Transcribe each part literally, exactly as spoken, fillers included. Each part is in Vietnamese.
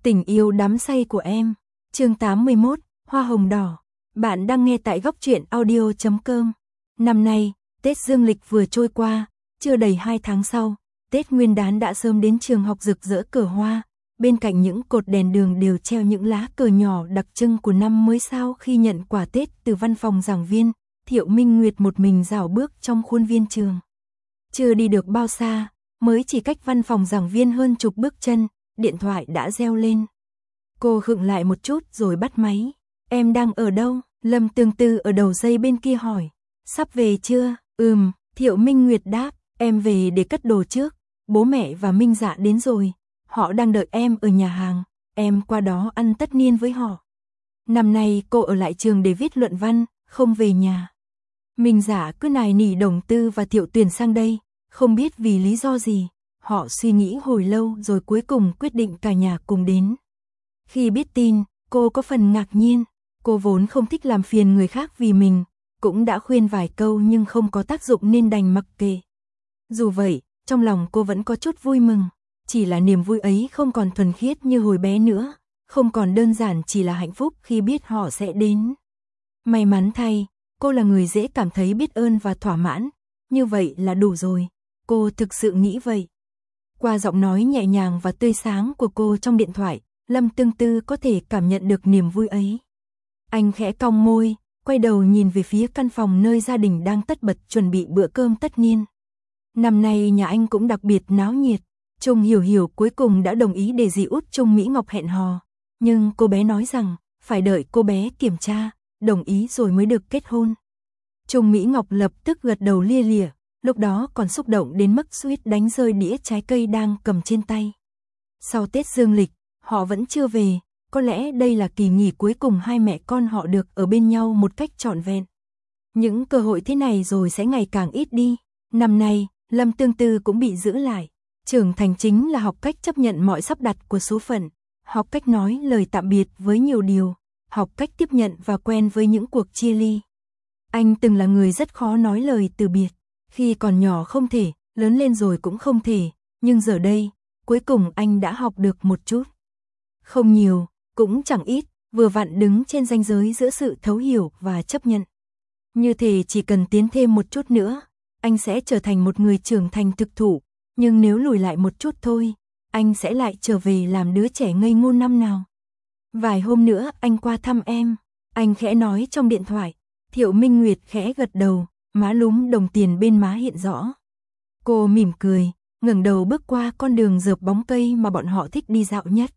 Tình yêu đắm say của em. Chương tám mươi mốt, Hoa hồng đỏ. Bạn đang nghe tại góc truyện audio chấm com. Năm nay, Tết Dương lịch vừa trôi qua, chưa đầy hai tháng sau, Tết Nguyên đán đã sớm đến trường học rực rỡ cờ hoa. Bên cạnh những cột đèn đường đều treo những lá cờ nhỏ đặc trưng của năm mới. Sau khi nhận quà Tết từ văn phòng giảng viên, Thiệu Minh Nguyệt một mình rảo bước trong khuôn viên trường. Chưa đi được bao xa, mới chỉ cách văn phòng giảng viên hơn chục bước chân, điện thoại đã reo lên. Cô khựng lại một chút rồi bắt máy. Em đang ở đâu? Lâm Tương Tư ở đầu dây bên kia hỏi. Sắp về chưa? Ừm, Thiệu Minh Nguyệt đáp. Em về để cất đồ trước. Bố mẹ và Minh Dạ đến rồi. Họ đang đợi em ở nhà hàng. Em qua đó ăn tất niên với họ. Năm nay cô ở lại trường để viết luận văn, không về nhà. Minh Dạ cứ nài nỉ Đồng Tư và Thiệu Tuyền sang đây, không biết vì lý do gì. Họ suy nghĩ hồi lâu rồi cuối cùng quyết định cả nhà cùng đến. Khi biết tin, cô có phần ngạc nhiên. Cô vốn không thích làm phiền người khác vì mình, cũng đã khuyên vài câu nhưng không có tác dụng nên đành mặc kệ. Dù vậy, trong lòng cô vẫn có chút vui mừng. Chỉ là niềm vui ấy không còn thuần khiết như hồi bé nữa, không còn đơn giản chỉ là hạnh phúc khi biết họ sẽ đến. May mắn thay, cô là người dễ cảm thấy biết ơn và thỏa mãn, như vậy là đủ rồi. Cô thực sự nghĩ vậy. Qua giọng nói nhẹ nhàng và tươi sáng của cô trong điện thoại, Lâm Tương Tư có thể cảm nhận được niềm vui ấy. Anh khẽ cong môi, quay đầu nhìn về phía căn phòng nơi gia đình đang tất bật chuẩn bị bữa cơm tất niên. Năm nay nhà anh cũng đặc biệt náo nhiệt. Trung Hiểu Hiểu cuối cùng đã đồng ý để dì út Trung Mỹ Ngọc hẹn hò, nhưng cô bé nói rằng phải đợi cô bé kiểm tra, đồng ý rồi mới được kết hôn. Trung Mỹ Ngọc lập tức gật đầu lia lịa, lúc đó còn xúc động đến mức suýt đánh rơi đĩa trái cây đang cầm trên tay. Sau Tết Dương lịch, họ vẫn chưa về, có lẽ đây là kỳ nghỉ cuối cùng hai mẹ con họ được ở bên nhau một cách trọn vẹn. Những cơ hội thế này rồi sẽ ngày càng ít đi. Năm nay, Lâm Tương Tư cũng bị giữ lại. Trưởng thành chính là học cách chấp nhận mọi sắp đặt của số phận, học cách nói lời tạm biệt với nhiều điều, học cách tiếp nhận và quen với những cuộc chia ly. Anh từng là người rất khó nói lời từ biệt, khi còn nhỏ không thể, lớn lên rồi cũng không thể, nhưng giờ đây, cuối cùng anh đã học được một chút. Không nhiều, cũng chẳng ít, vừa vặn đứng trên ranh giới giữa sự thấu hiểu và chấp nhận. Như thế chỉ cần tiến thêm một chút nữa, anh sẽ trở thành một người trưởng thành thực thụ. Nhưng nếu lùi lại một chút thôi, anh sẽ lại trở về làm đứa trẻ ngây ngô năm nào. Vài hôm nữa anh qua thăm em, anh khẽ nói trong điện thoại. Thiệu Minh Nguyệt khẽ gật đầu, má lúm đồng tiền bên má hiện rõ. Cô mỉm cười, ngẩng đầu bước qua con đường rợp bóng cây mà bọn họ thích đi dạo nhất.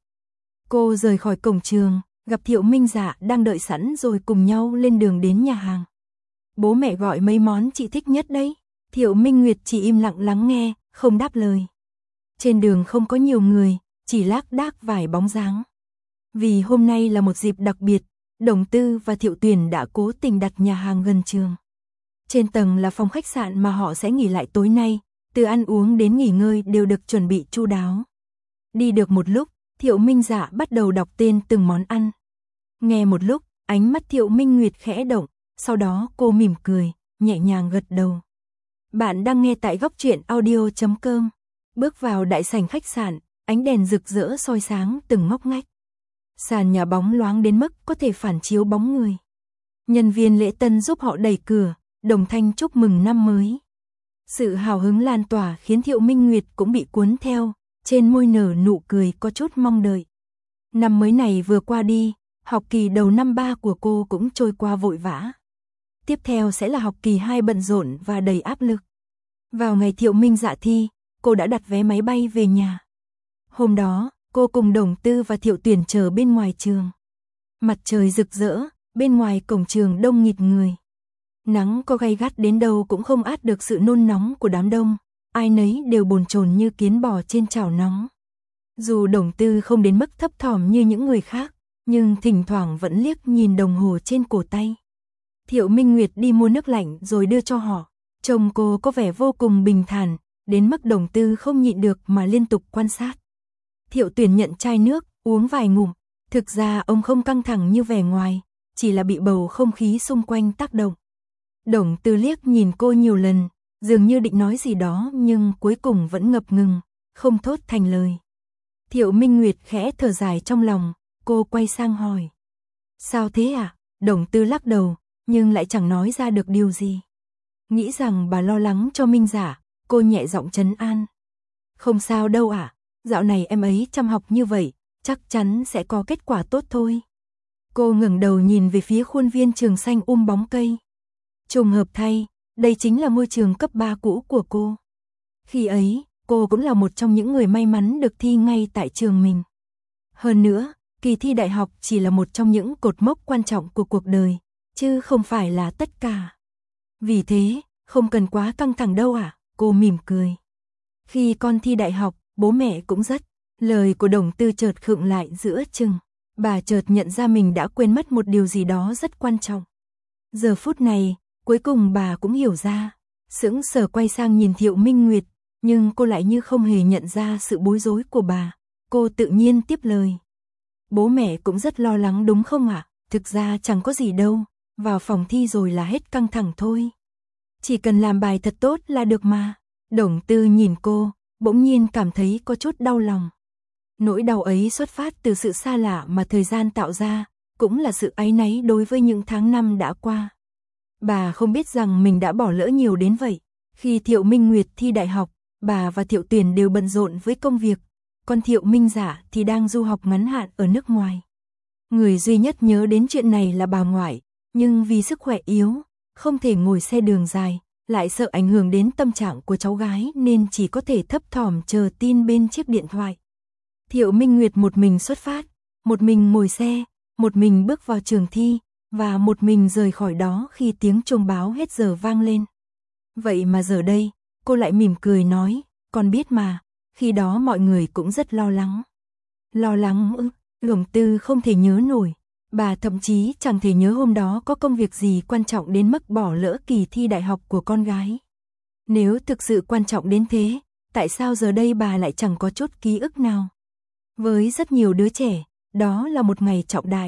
Cô rời khỏi cổng trường, gặp Thiệu Minh Dạ đang đợi sẵn rồi cùng nhau lên đường đến nhà hàng. Bố mẹ gọi mấy món chị thích nhất đấy. Thiệu Minh Nguyệt chỉ im lặng lắng nghe, không đáp lời. Trên đường không có nhiều người, chỉ lác đác vài bóng dáng. Vì hôm nay là một dịp đặc biệt, Đồng Tư và Thiệu Tuyền đã cố tình đặt nhà hàng gần trường. Trên tầng là phòng khách sạn mà họ sẽ nghỉ lại tối nay, từ ăn uống đến nghỉ ngơi đều được chuẩn bị chu đáo. Đi được một lúc, Thiệu Minh Dạ bắt đầu đọc tên từng món ăn. Nghe một lúc, ánh mắt Thiệu Minh Nguyệt khẽ động, sau đó cô mỉm cười, nhẹ nhàng gật đầu. Bạn đang nghe tại góc truyện audio chấm com. Bước vào đại sảnh khách sạn, ánh đèn rực rỡ soi sáng từng ngóc ngách. Sàn nhà bóng loáng đến mức có thể phản chiếu bóng người. Nhân viên lễ tân giúp họ đẩy cửa, đồng thanh chúc mừng năm mới. Sự hào hứng lan tỏa khiến Thiệu Minh Nguyệt cũng bị cuốn theo, trên môi nở nụ cười có chút mong đợi. Năm mới này vừa qua đi, học kỳ đầu năm ba của cô cũng trôi qua vội vã. Tiếp theo sẽ là học kỳ hai bận rộn và đầy áp lực. Vào ngày Thiệu Minh Dạ thi, cô đã đặt vé máy bay về nhà. Hôm đó, cô cùng Đồng Tư và Thiệu Tuyền chờ bên ngoài trường. Mặt trời rực rỡ, bên ngoài cổng trường đông nghịt người. Nắng có gay gắt đến đâu cũng không át được sự nôn nóng của đám đông, ai nấy đều bồn chồn như kiến bò trên chảo nóng. Dù Đồng Tư không đến mức thấp thỏm như những người khác, nhưng thỉnh thoảng vẫn liếc nhìn đồng hồ trên cổ tay. Thiệu Minh Nguyệt đi mua nước lạnh rồi đưa cho họ. Trông cô có vẻ vô cùng bình thản, đến mức Đồng Tư không nhịn được mà liên tục quan sát. Thiệu Tuyền nhận chai nước, uống vài ngụm. Thực ra ông không căng thẳng như vẻ ngoài, chỉ là bị bầu không khí xung quanh tác động. Đồng Tư liếc nhìn cô nhiều lần, dường như định nói gì đó nhưng cuối cùng vẫn ngập ngừng, không thốt thành lời. Thiệu Minh Nguyệt khẽ thở dài trong lòng, cô quay sang hỏi. Sao thế ạ? À? Đồng Tư lắc đầu, nhưng lại chẳng nói ra được điều gì. Nghĩ rằng bà lo lắng cho Minh Dạ, cô nhẹ giọng trấn an. Không sao đâu ạ, à? Dạo này em ấy chăm học như vậy, chắc chắn sẽ có kết quả tốt thôi. Cô ngẩng đầu nhìn về phía khuôn viên trường xanh um bóng cây. Trùng hợp thay, đây chính là ngôi trường cấp ba cũ của cô. Khi ấy, cô cũng là một trong những người may mắn được thi ngay tại trường mình. Hơn nữa, kỳ thi đại học chỉ là một trong những cột mốc quan trọng của cuộc đời, chứ không phải là tất cả. Vì thế, không cần quá căng thẳng đâu ạ, à? Cô mỉm cười. Khi con thi đại học, bố mẹ cũng rất. Lời của Đồng Tư chợt khựng lại giữa chừng. Bà chợt nhận ra mình đã quên mất một điều gì đó rất quan trọng. Giờ phút này, cuối cùng bà cũng hiểu ra. Sững sờ quay sang nhìn Thiệu Minh Nguyệt, nhưng cô lại như không hề nhận ra sự bối rối của bà. Cô tự nhiên tiếp lời. Bố mẹ cũng rất lo lắng đúng không ạ? À? Thực ra chẳng có gì đâu, vào phòng thi rồi là hết căng thẳng thôi. Chỉ cần làm bài thật tốt là được mà. Đồng Tư nhìn cô, bỗng nhiên cảm thấy có chút đau lòng. Nỗi đau ấy xuất phát từ sự xa lạ mà thời gian tạo ra, cũng là sự áy náy đối với những tháng năm đã qua. Bà không biết rằng mình đã bỏ lỡ nhiều đến vậy. Khi Thiệu Minh Nguyệt thi đại học, bà và Thiệu Tuyền đều bận rộn với công việc, còn Thiệu Minh Dạ thì đang du học ngắn hạn ở nước ngoài. Người duy nhất nhớ đến chuyện này là bà ngoại, nhưng vì sức khỏe yếu, không thể ngồi xe đường dài, lại sợ ảnh hưởng đến tâm trạng của cháu gái nên chỉ có thể thấp thỏm chờ tin bên chiếc điện thoại. Thiệu Minh Nguyệt một mình xuất phát, một mình ngồi xe, một mình bước vào trường thi, và một mình rời khỏi đó khi tiếng chuông báo hết giờ vang lên. Vậy mà giờ đây, cô lại mỉm cười nói, con biết mà, khi đó mọi người cũng rất lo lắng. Lo lắng ư? Đồng Tư không thể nhớ nổi, bà thậm chí chẳng thể nhớ hôm đó có công việc gì quan trọng đến mức bỏ lỡ kỳ thi đại học của con gái. Nếu thực sự quan trọng đến thế, tại sao giờ đây bà lại chẳng có chút ký ức nào? Với rất nhiều đứa trẻ, đó là một ngày trọng đại.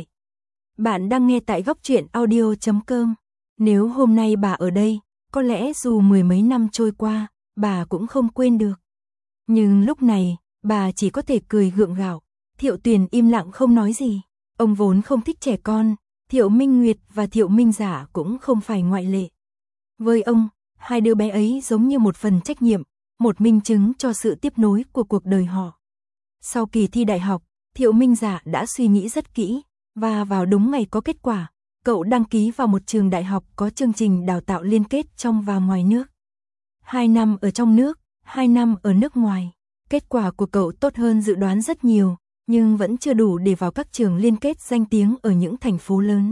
Bạn đang nghe tại góc truyện audio chấm com. Nếu hôm nay bà ở đây, có lẽ dù mười mấy năm trôi qua, bà cũng không quên được. Nhưng lúc này, bà chỉ có thể cười gượng gạo. Thiệu Tuyền im lặng không nói gì. Ông vốn không thích trẻ con, Thiệu Minh Nguyệt và Thiệu Minh Dạ cũng không phải ngoại lệ. Với ông, hai đứa bé ấy giống như một phần trách nhiệm, một minh chứng cho sự tiếp nối của cuộc đời họ. Sau kỳ thi đại học, Thiệu Minh Dạ đã suy nghĩ rất kỹ, và vào đúng ngày có kết quả, cậu đăng ký vào một trường đại học có chương trình đào tạo liên kết trong và ngoài nước. Hai năm ở trong nước, hai năm ở nước ngoài. Kết quả của cậu tốt hơn dự đoán rất nhiều, nhưng vẫn chưa đủ để vào các trường liên kết danh tiếng ở những thành phố lớn.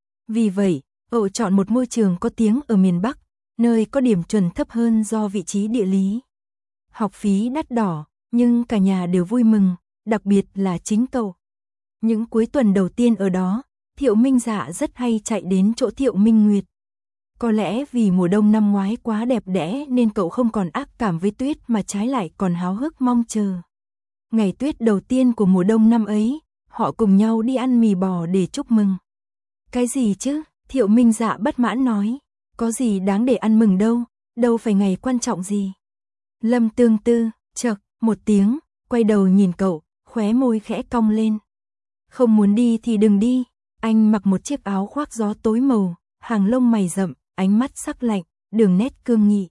Vì vậy, cậu chọn một môi trường có tiếng ở miền Bắc, nơi có điểm chuẩn thấp hơn do vị trí địa lý. Học phí đắt đỏ, nhưng cả nhà đều vui mừng, đặc biệt là chính cậu. Những cuối tuần đầu tiên ở đó, Thiệu Minh Dạ rất hay chạy đến chỗ Thiệu Minh Nguyệt. Có lẽ vì mùa đông năm ngoái quá đẹp đẽ nên cậu không còn ác cảm với tuyết mà trái lại còn háo hức mong chờ. Ngày tuyết đầu tiên của mùa đông năm ấy, họ cùng nhau đi ăn mì bò để chúc mừng. Cái gì chứ? Thiệu Minh Dạ bất mãn nói. Có gì đáng để ăn mừng đâu, đâu phải ngày quan trọng gì. Lâm Tương Tư, chậc, một tiếng, quay đầu nhìn cậu, khóe môi khẽ cong lên. Không muốn đi thì đừng đi. Anh mặc một chiếc áo khoác gió tối màu, hàng lông mày rậm, ánh mắt sắc lạnh, đường nét cương nghị.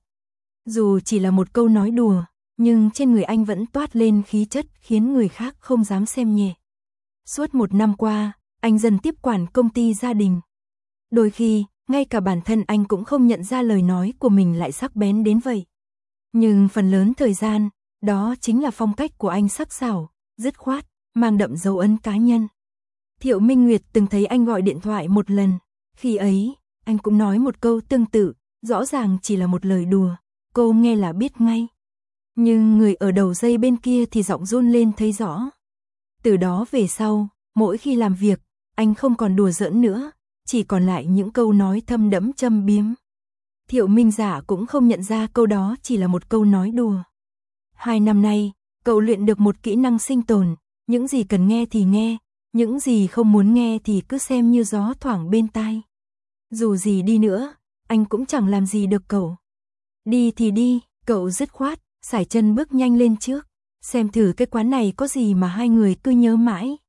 Dù chỉ là một câu nói đùa, nhưng trên người anh vẫn toát lên khí chất khiến người khác không dám xem nhẹ. Suốt một năm qua, anh dần tiếp quản công ty gia đình. Đôi khi, ngay cả bản thân anh cũng không nhận ra lời nói của mình lại sắc bén đến vậy. Nhưng phần lớn thời gian, đó chính là phong cách của anh sắc sảo, dứt khoát, mang đậm dấu ấn cá nhân. Thiệu Minh Nguyệt từng thấy anh gọi điện thoại một lần, khi ấy, anh cũng nói một câu tương tự, rõ ràng chỉ là một lời đùa, cô nghe là biết ngay. Nhưng người ở đầu dây bên kia thì giọng run lên thấy rõ. Từ đó về sau, mỗi khi làm việc, anh không còn đùa giỡn nữa, chỉ còn lại những câu nói thâm đẫm châm biếm. Thiệu Minh Dạ cũng không nhận ra câu đó chỉ là một câu nói đùa. Hai năm nay, cậu luyện được một kỹ năng sinh tồn, những gì cần nghe thì nghe, những gì không muốn nghe thì cứ xem như gió thoảng bên tai. Dù gì đi nữa, anh cũng chẳng làm gì được cậu. Đi thì đi, cậu dứt khoát, sải chân bước nhanh lên trước. Xem thử cái quán này có gì mà hai người cứ nhớ mãi.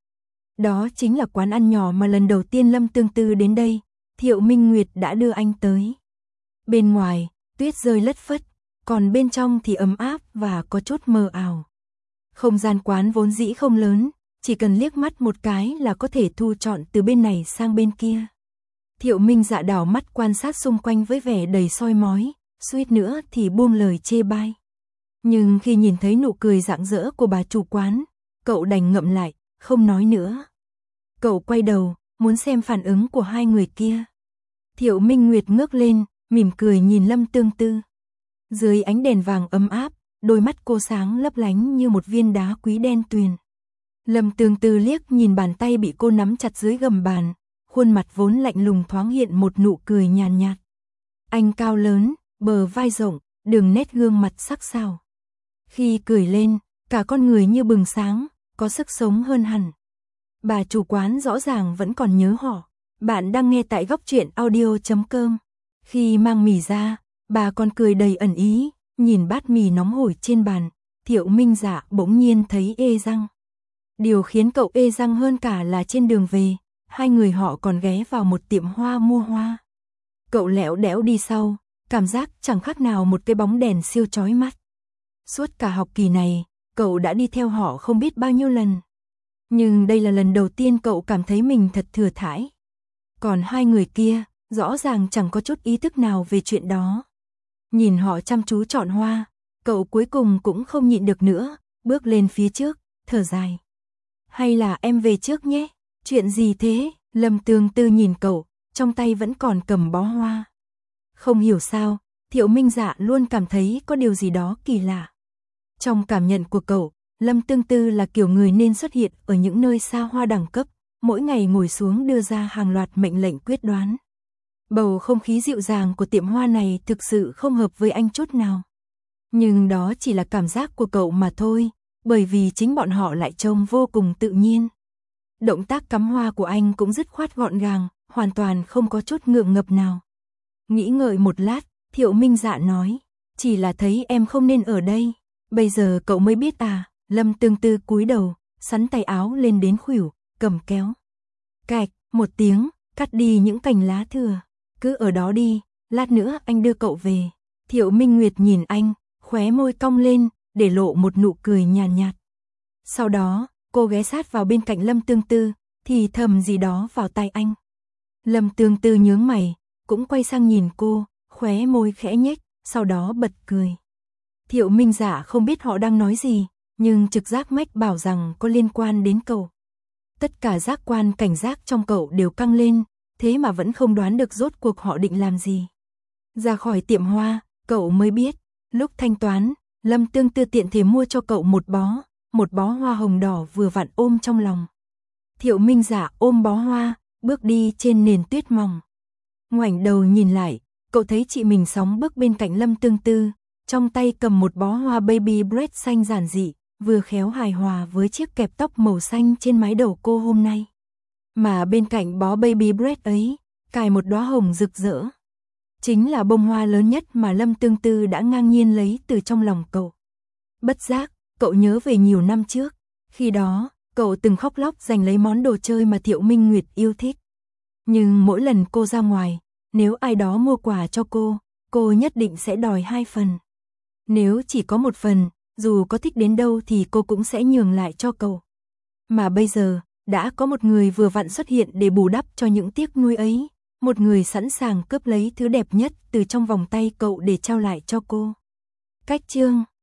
Đó chính là quán ăn nhỏ mà lần đầu tiên Lâm Tương Tư đến đây, Thiệu Minh Nguyệt đã đưa anh tới. Bên ngoài, tuyết rơi lất phất, còn bên trong thì ấm áp và có chút mờ ảo. Không gian quán vốn dĩ không lớn, chỉ cần liếc mắt một cái là có thể thu trọn từ bên này sang bên kia. Thiệu Minh Dạ đảo mắt quan sát xung quanh với vẻ đầy soi mói, suýt nữa thì buông lời chê bai. Nhưng khi nhìn thấy nụ cười rạng rỡ của bà chủ quán, cậu đành ngậm lại, không nói nữa. Cậu quay đầu, muốn xem phản ứng của hai người kia. Thiệu Minh Nguyệt ngước lên, mỉm cười nhìn Lâm Tương Tư. Dưới ánh đèn vàng ấm áp, đôi mắt cô sáng lấp lánh như một viên đá quý đen tuyền. Lâm Tương Tư liếc nhìn bàn tay bị cô nắm chặt dưới gầm bàn, khuôn mặt vốn lạnh lùng thoáng hiện một nụ cười nhàn nhạt. Anh cao lớn, bờ vai rộng, đường nét gương mặt sắc sảo. Khi cười lên, cả con người như bừng sáng, có sức sống hơn hẳn. Bà chủ quán rõ ràng vẫn còn nhớ họ. Bạn đang nghe tại góc truyện audio chấm com. Khi mang mì ra, bà còn cười đầy ẩn ý, nhìn bát mì nóng hổi trên bàn, Thiệu Minh Dạ bỗng nhiên thấy ê răng. Điều khiến cậu ê răng hơn cả là trên đường về, hai người họ còn ghé vào một tiệm hoa mua hoa. Cậu lẻo đẽo đi sau, cảm giác chẳng khác nào một cái bóng đèn siêu chói mắt. Suốt cả học kỳ này, cậu đã đi theo họ không biết bao nhiêu lần. Nhưng đây là lần đầu tiên cậu cảm thấy mình thật thừa thãi. Còn hai người kia, rõ ràng chẳng có chút ý thức nào về chuyện đó. Nhìn họ chăm chú chọn hoa, cậu cuối cùng cũng không nhịn được nữa, bước lên phía trước, thở dài. Hay là em về trước nhé, chuyện gì thế? Lâm Tương Tư nhìn cậu, trong tay vẫn còn cầm bó hoa. Không hiểu sao, Thiệu Minh Dạ luôn cảm thấy có điều gì đó kỳ lạ. Trong cảm nhận của cậu, Lâm Tương Tư là kiểu người nên xuất hiện ở những nơi xa hoa đẳng cấp, mỗi ngày ngồi xuống đưa ra hàng loạt mệnh lệnh quyết đoán. Bầu không khí dịu dàng của tiệm hoa này thực sự không hợp với anh chút nào. Nhưng đó chỉ là cảm giác của cậu mà thôi, bởi vì chính bọn họ lại trông vô cùng tự nhiên. Động tác cắm hoa của anh cũng dứt khoát gọn gàng, hoàn toàn không có chút ngượng ngập nào. Nghĩ ngợi một lát, Thiệu Minh Dạ nói, chỉ là thấy em không nên ở đây, bây giờ cậu mới biết à. Lâm Tương Tư cúi đầu, sắn tay áo lên đến khuỷu, cầm kéo. Cạch, một tiếng, cắt đi những cành lá thừa. Cứ ở đó đi, lát nữa anh đưa cậu về. Thiệu Minh Nguyệt nhìn anh, khóe môi cong lên, để lộ một nụ cười nhàn nhạt, nhạt. Sau đó, cô ghé sát vào bên cạnh Lâm Tương Tư, thì thầm gì đó vào tai anh. Lâm Tương Tư nhướng mày, cũng quay sang nhìn cô, khóe môi khẽ nhếch, sau đó bật cười. Thiệu Minh Dạ không biết họ đang nói gì, nhưng trực giác mách bảo rằng có liên quan đến cậu. Tất cả giác quan cảnh giác trong cậu đều căng lên, thế mà vẫn không đoán được rốt cuộc họ định làm gì. Ra khỏi tiệm hoa, cậu mới biết, lúc thanh toán, Lâm Tương Tư tiện thể mua cho cậu một bó, một bó hoa hồng đỏ vừa vặn ôm trong lòng. Thiệu Minh Dạ ôm bó hoa, bước đi trên nền tuyết mỏng. Ngoảnh đầu nhìn lại, cậu thấy chị mình sóng bước bên cạnh Lâm Tương Tư, trong tay cầm một bó hoa baby breath xanh giản dị, vừa khéo hài hòa với chiếc kẹp tóc màu xanh trên mái đầu cô hôm nay. Mà bên cạnh bó baby breath ấy, cài một đóa hồng rực rỡ. Chính là bông hoa lớn nhất mà Lâm Tương Tư đã ngang nhiên lấy từ trong lòng cậu. Bất giác, cậu nhớ về nhiều năm trước, khi đó, cậu từng khóc lóc giành lấy món đồ chơi mà Thiệu Minh Nguyệt yêu thích. Nhưng mỗi lần cô ra ngoài, nếu ai đó mua quà cho cô, cô nhất định sẽ đòi hai phần. Nếu chỉ có một phần, dù có thích đến đâu thì cô cũng sẽ nhường lại cho cậu. Mà bây giờ, đã có một người vừa vặn xuất hiện để bù đắp cho những tiếc nuối ấy, một người sẵn sàng cướp lấy thứ đẹp nhất từ trong vòng tay cậu để trao lại cho cô. Cách chương